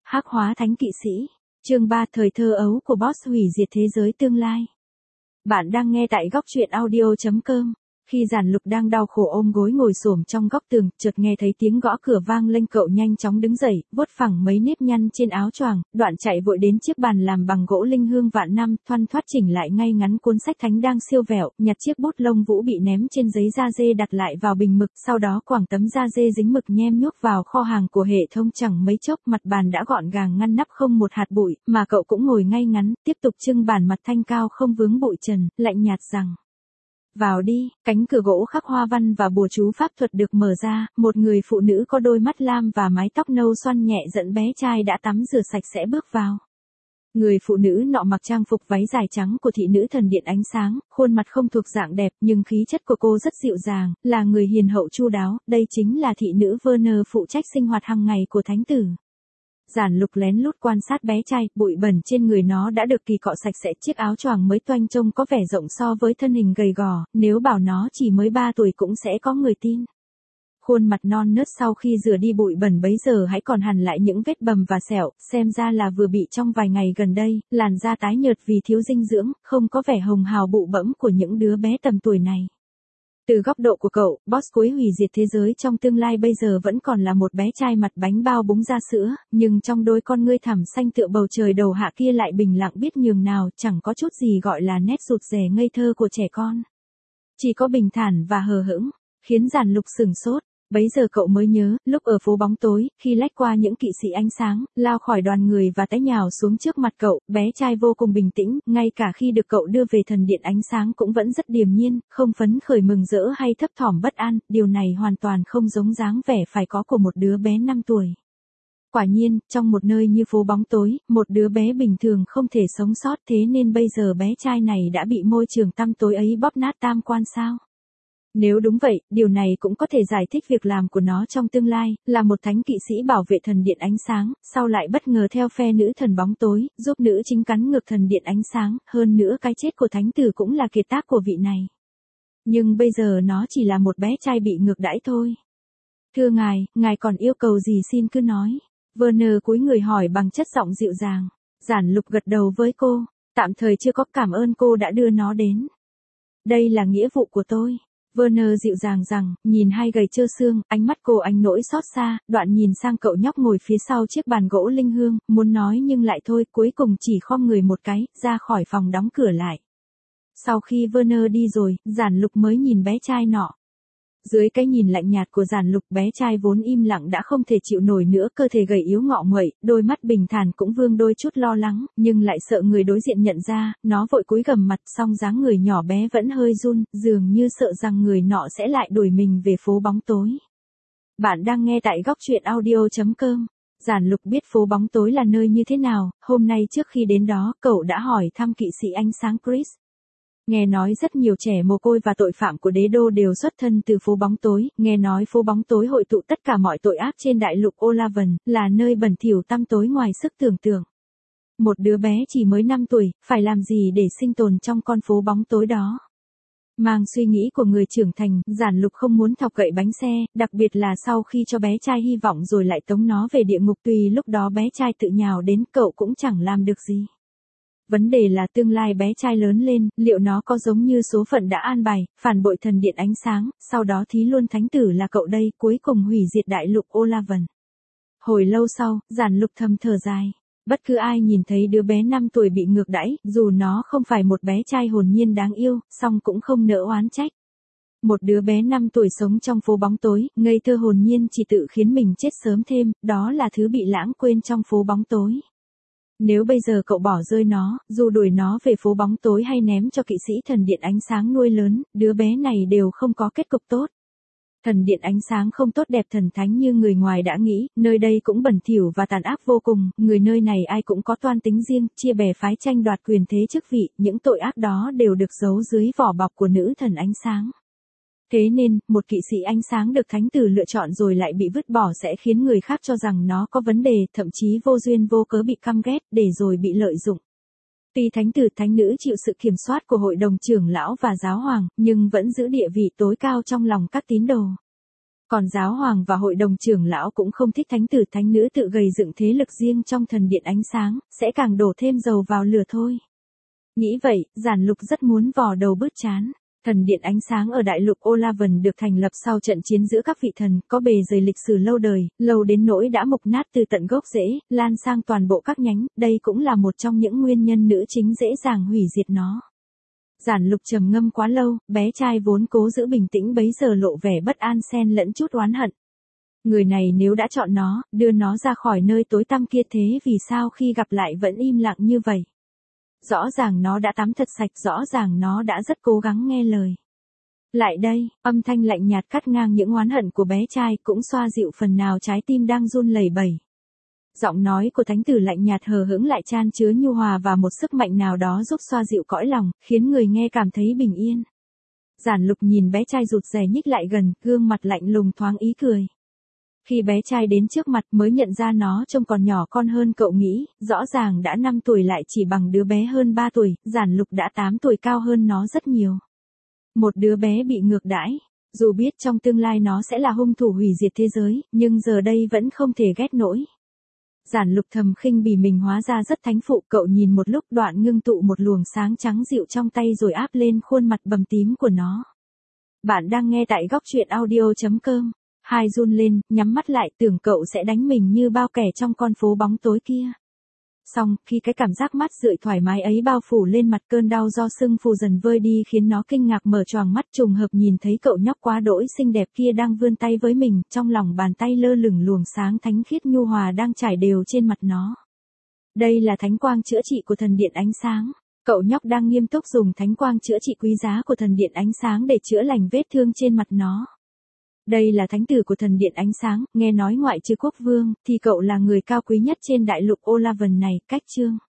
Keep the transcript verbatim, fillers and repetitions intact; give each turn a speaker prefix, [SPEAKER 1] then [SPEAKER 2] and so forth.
[SPEAKER 1] Hắc hóa thánh kỵ sĩ. Chương ba thời thơ ấu của boss hủy diệt thế giới tương lai. Bạn đang nghe tại góc truyện audio chấm com. Khi Giản Lục đang đau khổ ôm gối ngồi xổm trong góc tường, chợt nghe thấy tiếng gõ cửa vang lên, cậu nhanh chóng đứng dậy, vuốt phẳng mấy nếp nhăn trên áo choàng, đoạn chạy vội đến chiếc bàn làm bằng gỗ linh hương vạn năm, thoăn thoắt chỉnh lại ngay ngắn cuốn sách thánh đang siêu vẹo, nhặt chiếc bút lông vũ bị ném trên giấy da dê đặt lại vào bình mực, sau đó quàng tấm da dê dính mực nhem nhuốc vào kho hàng của hệ thống. Chẳng mấy chốc mặt bàn đã gọn gàng ngăn nắp không một hạt bụi, mà cậu cũng ngồi ngay ngắn, tiếp tục trưng bàn mặt thanh cao không vướng bụi trần, lạnh nhạt rằng: vào đi. Cánh cửa gỗ khắc hoa văn và bùa chú pháp thuật được mở ra, một người phụ nữ có đôi mắt lam và mái tóc nâu xoăn nhẹ dẫn bé trai đã tắm rửa sạch sẽ bước vào. Người phụ nữ nọ mặc trang phục váy dài trắng của thị nữ thần điện ánh sáng, khuôn mặt không thuộc dạng đẹp nhưng khí chất của cô rất dịu dàng, là người hiền hậu chu đáo, đây chính là thị nữ Werner phụ trách sinh hoạt hàng ngày của thánh tử. Giản Lục lén lút quan sát bé trai, bụi bẩn trên người nó đã được kỳ cọ sạch sẽ, chiếc áo choàng mới toanh trông có vẻ rộng so với thân hình gầy gò, nếu bảo nó chỉ mới ba tuổi cũng sẽ có người tin. Khuôn mặt non nớt sau khi rửa đi bụi bẩn bấy giờ hãy còn hằn lại những vết bầm và sẹo, xem ra là vừa bị trong vài ngày gần đây, làn da tái nhợt vì thiếu dinh dưỡng, không có vẻ hồng hào bụ bẫm của những đứa bé tầm tuổi này. Từ góc độ của cậu, boss cuối hủy diệt thế giới trong tương lai bây giờ vẫn còn là một bé trai mặt bánh bao búng ra sữa, nhưng trong đôi con ngươi thẳm xanh tựa bầu trời đầu hạ kia lại bình lặng biết nhường nào, chẳng có chút gì gọi là nét rụt rè ngây thơ của trẻ con. Chỉ có bình thản và hờ hững, khiến Giản Lục sửng sốt. Bấy giờ cậu mới nhớ, lúc ở phố bóng tối, khi lách qua những kỵ sĩ ánh sáng, lao khỏi đoàn người và té nhào xuống trước mặt cậu, bé trai vô cùng bình tĩnh, ngay cả khi được cậu đưa về thần điện ánh sáng cũng vẫn rất điềm nhiên, không phấn khởi mừng rỡ hay thấp thỏm bất an, điều này hoàn toàn không giống dáng vẻ phải có của một đứa bé năm tuổi. Quả nhiên, trong một nơi như phố bóng tối, một đứa bé bình thường không thể sống sót, thế nên bây giờ bé trai này đã bị môi trường tăm tối ấy bóp nát tam quan sao? Nếu đúng vậy, điều này cũng có thể giải thích việc làm của nó trong tương lai, là một thánh kỵ sĩ bảo vệ thần điện ánh sáng, sau lại bất ngờ theo phe nữ thần bóng tối, giúp nữ chính cắn ngược thần điện ánh sáng, hơn nữa cái chết của thánh tử cũng là kiệt tác của vị này. Nhưng bây giờ nó chỉ là một bé trai bị ngược đãi thôi. Thưa ngài, ngài còn yêu cầu gì xin cứ nói. Werner cúi người hỏi bằng chất giọng dịu dàng. Giản Lục gật đầu với cô, tạm thời chưa có, cảm ơn cô đã đưa nó đến. Đây là nghĩa vụ của tôi. Werner dịu dàng rằng, nhìn hai gầy trơ xương, ánh mắt cô ánh nỗi xót xa, đoạn nhìn sang cậu nhóc ngồi phía sau chiếc bàn gỗ linh hương, muốn nói nhưng lại thôi, cuối cùng chỉ khom người một cái, ra khỏi phòng đóng cửa lại. Sau khi Werner đi rồi, Giản Lục mới nhìn bé trai nọ. Dưới cái nhìn lạnh nhạt của Giản Lục, bé trai vốn im lặng đã không thể chịu nổi nữa, cơ thể gầy yếu ngọ nguậy, đôi mắt bình thản cũng vương đôi chút lo lắng, nhưng lại sợ người đối diện nhận ra, nó vội cúi gằm mặt, song dáng người nhỏ bé vẫn hơi run, dường như sợ rằng người nọ sẽ lại đuổi mình về phố bóng tối. Bạn đang nghe tại góc truyện audio chấm com. Giản Lục biết phố bóng tối là nơi như thế nào, hôm nay trước khi đến đó, cậu đã hỏi thăm kỵ sĩ ánh sáng Chris. Nghe nói rất nhiều trẻ mồ côi và tội phạm của đế đô đều xuất thân từ phố bóng tối, nghe nói phố bóng tối hội tụ tất cả mọi tội ác trên đại lục Olavan, là nơi bẩn thỉu tăm tối ngoài sức tưởng tượng. Một đứa bé chỉ mới năm tuổi, phải làm gì để sinh tồn trong con phố bóng tối đó? Mang suy nghĩ của người trưởng thành, Giản Lục không muốn thọc gậy bánh xe, đặc biệt là sau khi cho bé trai hy vọng rồi lại tống nó về địa ngục, tuy lúc đó bé trai tự nhào đến cậu cũng chẳng làm được gì. Vấn đề là tương lai bé trai lớn lên, liệu nó có giống như số phận đã an bài, phản bội thần điện ánh sáng, sau đó thí luôn thánh tử là cậu đây, cuối cùng hủy diệt đại lục Olavan. Hồi lâu sau, Giản Lục thầm thở dài. Bất cứ ai nhìn thấy đứa bé năm tuổi bị ngược đãi, dù nó không phải một bé trai hồn nhiên đáng yêu, song cũng không nỡ oán trách. Một đứa bé năm tuổi sống trong phố bóng tối, ngây thơ hồn nhiên chỉ tự khiến mình chết sớm thêm, đó là thứ bị lãng quên trong phố bóng tối. Nếu bây giờ cậu bỏ rơi nó, dù đuổi nó về phố bóng tối hay ném cho kỵ sĩ thần điện ánh sáng nuôi lớn, đứa bé này đều không có kết cục tốt. Thần điện ánh sáng không tốt đẹp thần thánh như người ngoài đã nghĩ, nơi đây cũng bẩn thỉu và tàn ác vô cùng, người nơi này ai cũng có toan tính riêng, chia bè phái tranh đoạt quyền thế chức vị, những tội ác đó đều được giấu dưới vỏ bọc của nữ thần ánh sáng. Thế nên, một kỵ sĩ ánh sáng được thánh tử lựa chọn rồi lại bị vứt bỏ sẽ khiến người khác cho rằng nó có vấn đề, thậm chí vô duyên vô cớ bị căm ghét, để rồi bị lợi dụng. Tuy thánh tử thánh nữ chịu sự kiểm soát của hội đồng trưởng lão và giáo hoàng, nhưng vẫn giữ địa vị tối cao trong lòng các tín đồ. Còn giáo hoàng và hội đồng trưởng lão cũng không thích thánh tử thánh nữ tự gây dựng thế lực riêng trong thần điện ánh sáng, sẽ càng đổ thêm dầu vào lửa thôi. Nghĩ vậy, Giản Lục rất muốn vò đầu bứt trán. Thần điện ánh sáng ở đại lục Olavan được thành lập sau trận chiến giữa các vị thần, có bề dày lịch sử lâu đời, lâu đến nỗi đã mục nát từ tận gốc rễ, lan sang toàn bộ các nhánh, đây cũng là một trong những nguyên nhân nữ chính dễ dàng hủy diệt nó. Giản Lục trầm ngâm quá lâu, bé trai vốn cố giữ bình tĩnh bấy giờ lộ vẻ bất an xen lẫn chút oán hận. Người này nếu đã chọn nó, đưa nó ra khỏi nơi tối tăm kia thế vì sao khi gặp lại vẫn im lặng như vậy? Rõ ràng nó đã tắm thật sạch, rõ ràng nó đã rất cố gắng nghe lời. Lại đây, âm thanh lạnh nhạt cắt ngang những oán hận của bé trai cũng xoa dịu phần nào trái tim đang run lẩy bẩy. Giọng nói của thánh tử lạnh nhạt hờ hững lại chan chứa nhu hòa và một sức mạnh nào đó giúp xoa dịu cõi lòng, khiến người nghe cảm thấy bình yên. Giản Lục nhìn bé trai rụt rè nhích lại gần, gương mặt lạnh lùng thoáng ý cười. Khi bé trai đến trước mặt mới nhận ra nó trông còn nhỏ con hơn cậu nghĩ, rõ ràng đã năm tuổi lại chỉ bằng đứa bé hơn ba tuổi, Giản Lục đã tám tuổi cao hơn nó rất nhiều. Một đứa bé bị ngược đãi, dù biết trong tương lai nó sẽ là hung thủ hủy diệt thế giới, nhưng giờ đây vẫn không thể ghét nổi. Giản Lục thầm khinh bỉ mình hóa ra rất thánh phụ, cậu nhìn một lúc đoạn ngưng tụ một luồng sáng trắng dịu trong tay rồi áp lên khuôn mặt bầm tím của nó. Bạn đang nghe tại góc truyện audio chấm com. Hai run lên, nhắm mắt lại tưởng cậu sẽ đánh mình như bao kẻ trong con phố bóng tối kia. Xong, khi cái cảm giác mát rượi thoải mái ấy bao phủ lên mặt, cơn đau do sưng phù dần vơi đi khiến nó kinh ngạc mở choàng mắt, trùng hợp nhìn thấy cậu nhóc quá đỗi xinh đẹp kia đang vươn tay với mình, trong lòng bàn tay lơ lửng luồng sáng thánh khiết nhu hòa đang trải đều trên mặt nó. Đây là thánh quang chữa trị của thần điện ánh sáng. Cậu nhóc đang nghiêm túc dùng thánh quang chữa trị quý giá của thần điện ánh sáng để chữa lành vết thương trên mặt nó. Đây là thánh tử của thần điện ánh sáng, nghe nói ngoại trừ quốc vương, thì cậu là người cao quý nhất trên đại lục Olavan này, cách chương.